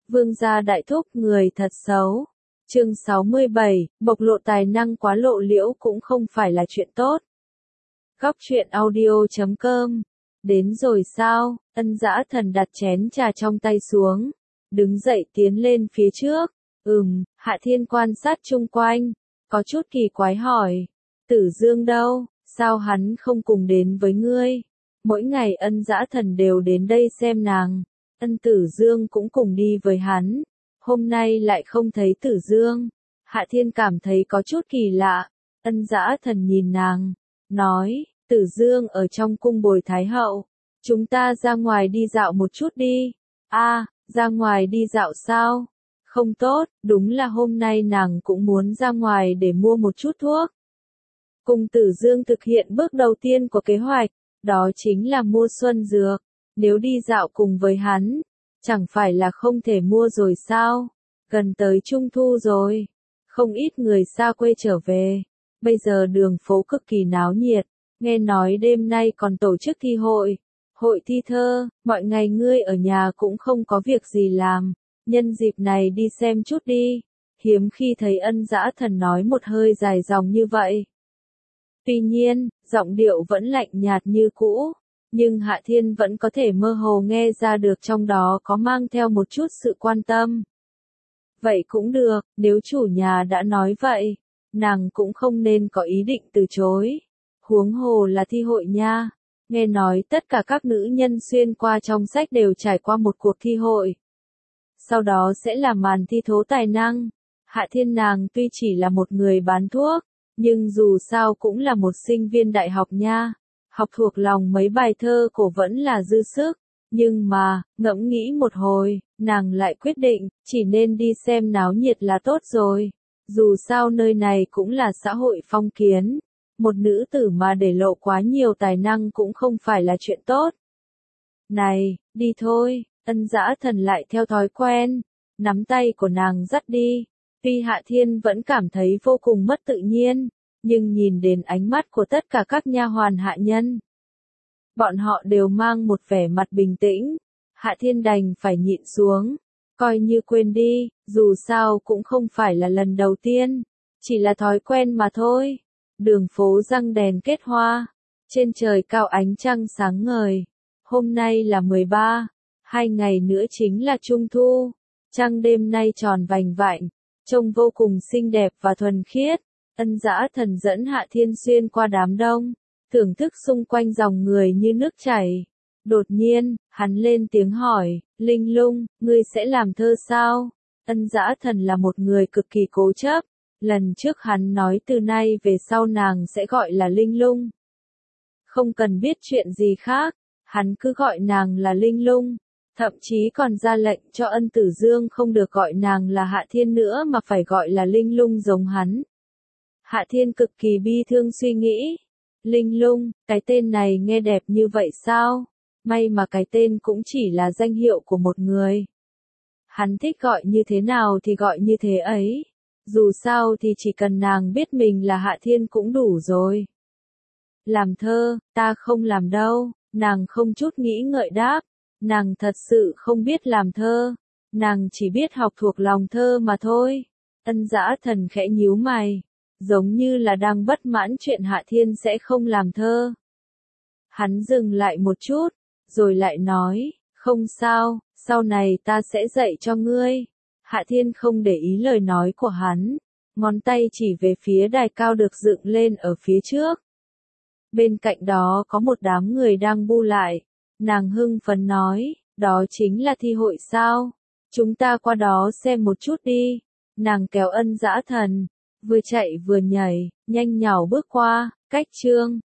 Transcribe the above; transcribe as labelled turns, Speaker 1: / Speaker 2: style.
Speaker 1: Vương gia đại thúc người thật xấu. Chương 67, bộc lộ tài năng quá lộ liễu cũng không phải là chuyện tốt. Góc truyện audio.com. Đến rồi sao? Ân Dã Thần đặt chén trà trong tay xuống, đứng dậy tiến lên phía trước. Hạ Thiên quan sát chung quanh, có chút kỳ quái hỏi, Tử Dương đâu, sao hắn không cùng đến với ngươi? Mỗi ngày Ân Dã Thần đều đến đây xem nàng, Ân Tử Dương cũng cùng đi với hắn, hôm nay lại không thấy Tử Dương. Hạ Thiên cảm thấy có chút kỳ lạ, Ân Dã Thần nhìn nàng, nói, Tử Dương ở trong cung bồi Thái hậu, chúng ta ra ngoài đi dạo một chút đi. Ra ngoài đi dạo sao? Không tốt, đúng là hôm nay nàng cũng muốn ra ngoài để mua một chút thuốc. Cùng Tử Dương thực hiện bước đầu tiên của kế hoạch, đó chính là mua xuân dược. Nếu đi dạo cùng với hắn, chẳng phải là không thể mua rồi sao? Gần tới Trung Thu rồi, không ít người xa quê trở về. Bây giờ đường phố cực kỳ náo nhiệt, nghe nói đêm nay còn tổ chức thi hội. Hội thi thơ, mọi ngày ngươi ở nhà cũng không có việc gì làm, nhân dịp này đi xem chút đi. Hiếm khi thấy Ân Dã Thần nói một hơi dài dòng như vậy. Tuy nhiên, giọng điệu vẫn lạnh nhạt như cũ, nhưng Hạ Thiên vẫn có thể mơ hồ nghe ra được trong đó có mang theo một chút sự quan tâm. Vậy cũng được, nếu chủ nhà đã nói vậy, nàng cũng không nên có ý định từ chối. Huống hồ là thi hội nha. Nghe nói tất cả các nữ nhân xuyên qua trong sách đều trải qua một cuộc thi hội. Sau đó sẽ là màn thi thố tài năng. Hạ Thiên nàng tuy chỉ là một người bán thuốc, nhưng dù sao cũng là một sinh viên đại học nha. Học thuộc lòng mấy bài thơ cổ vẫn là dư sức. Nhưng mà, ngẫm nghĩ một hồi, nàng lại quyết định, chỉ nên đi xem náo nhiệt là tốt rồi. Dù sao nơi này cũng là xã hội phong kiến. Một nữ tử mà để lộ quá nhiều tài năng cũng không phải là chuyện tốt. Này, đi thôi, Ân Dã Thần lại theo thói quen, nắm tay của nàng dắt đi. Tuy Hạ Thiên vẫn cảm thấy vô cùng mất tự nhiên, nhưng nhìn đến ánh mắt của tất cả các nha hoàn hạ nhân. Bọn họ đều mang một vẻ mặt bình tĩnh, Hạ Thiên đành phải nhịn xuống, coi như quên đi, dù sao cũng không phải là lần đầu tiên, chỉ là thói quen mà thôi. Đường phố răng đèn kết hoa, trên trời cao ánh trăng sáng ngời. Hôm nay là 13, 2 ngày nữa chính là Trung Thu. Trăng đêm nay tròn vành vạnh, trông vô cùng xinh đẹp và thuần khiết. Ân Dã Thần dẫn Hạ Thiên xuyên qua đám đông, thưởng thức xung quanh dòng người như nước chảy. Đột nhiên, hắn lên tiếng hỏi, Linh Lung, ngươi sẽ làm thơ sao? Ân Dã Thần là một người cực kỳ cố chấp. Lần trước hắn nói từ nay về sau nàng sẽ gọi là Linh Lung. Không cần biết chuyện gì khác, hắn cứ gọi nàng là Linh Lung, thậm chí còn ra lệnh cho Ân Tử Dương không được gọi nàng là Hạ Thiên nữa mà phải gọi là Linh Lung giống hắn. Hạ Thiên cực kỳ bi thương suy nghĩ, Linh Lung, cái tên này nghe đẹp như vậy sao? May mà cái tên cũng chỉ là danh hiệu của một người. Hắn thích gọi như thế nào thì gọi như thế ấy. Dù sao thì chỉ cần nàng biết mình là Hạ Thiên cũng đủ rồi. Làm thơ, ta không làm đâu, nàng không chút nghĩ ngợi đáp. Nàng thật sự không biết làm thơ, nàng chỉ biết học thuộc lòng thơ mà thôi. Ân Dã Thần khẽ nhíu mày, giống như là đang bất mãn chuyện Hạ Thiên sẽ không làm thơ. Hắn dừng lại một chút, rồi lại nói, không sao, sau này ta sẽ dạy cho ngươi. Hạ Thiên không để ý lời nói của hắn, ngón tay chỉ về phía đài cao được dựng lên ở phía trước. Bên cạnh đó có một đám người đang bu lại, nàng hưng phấn nói, đó chính là thi hội sao? Chúng ta qua đó xem một chút đi. Nàng kéo Ân Dã Thần, vừa chạy vừa nhảy, nhanh nhảu bước qua, cách chương.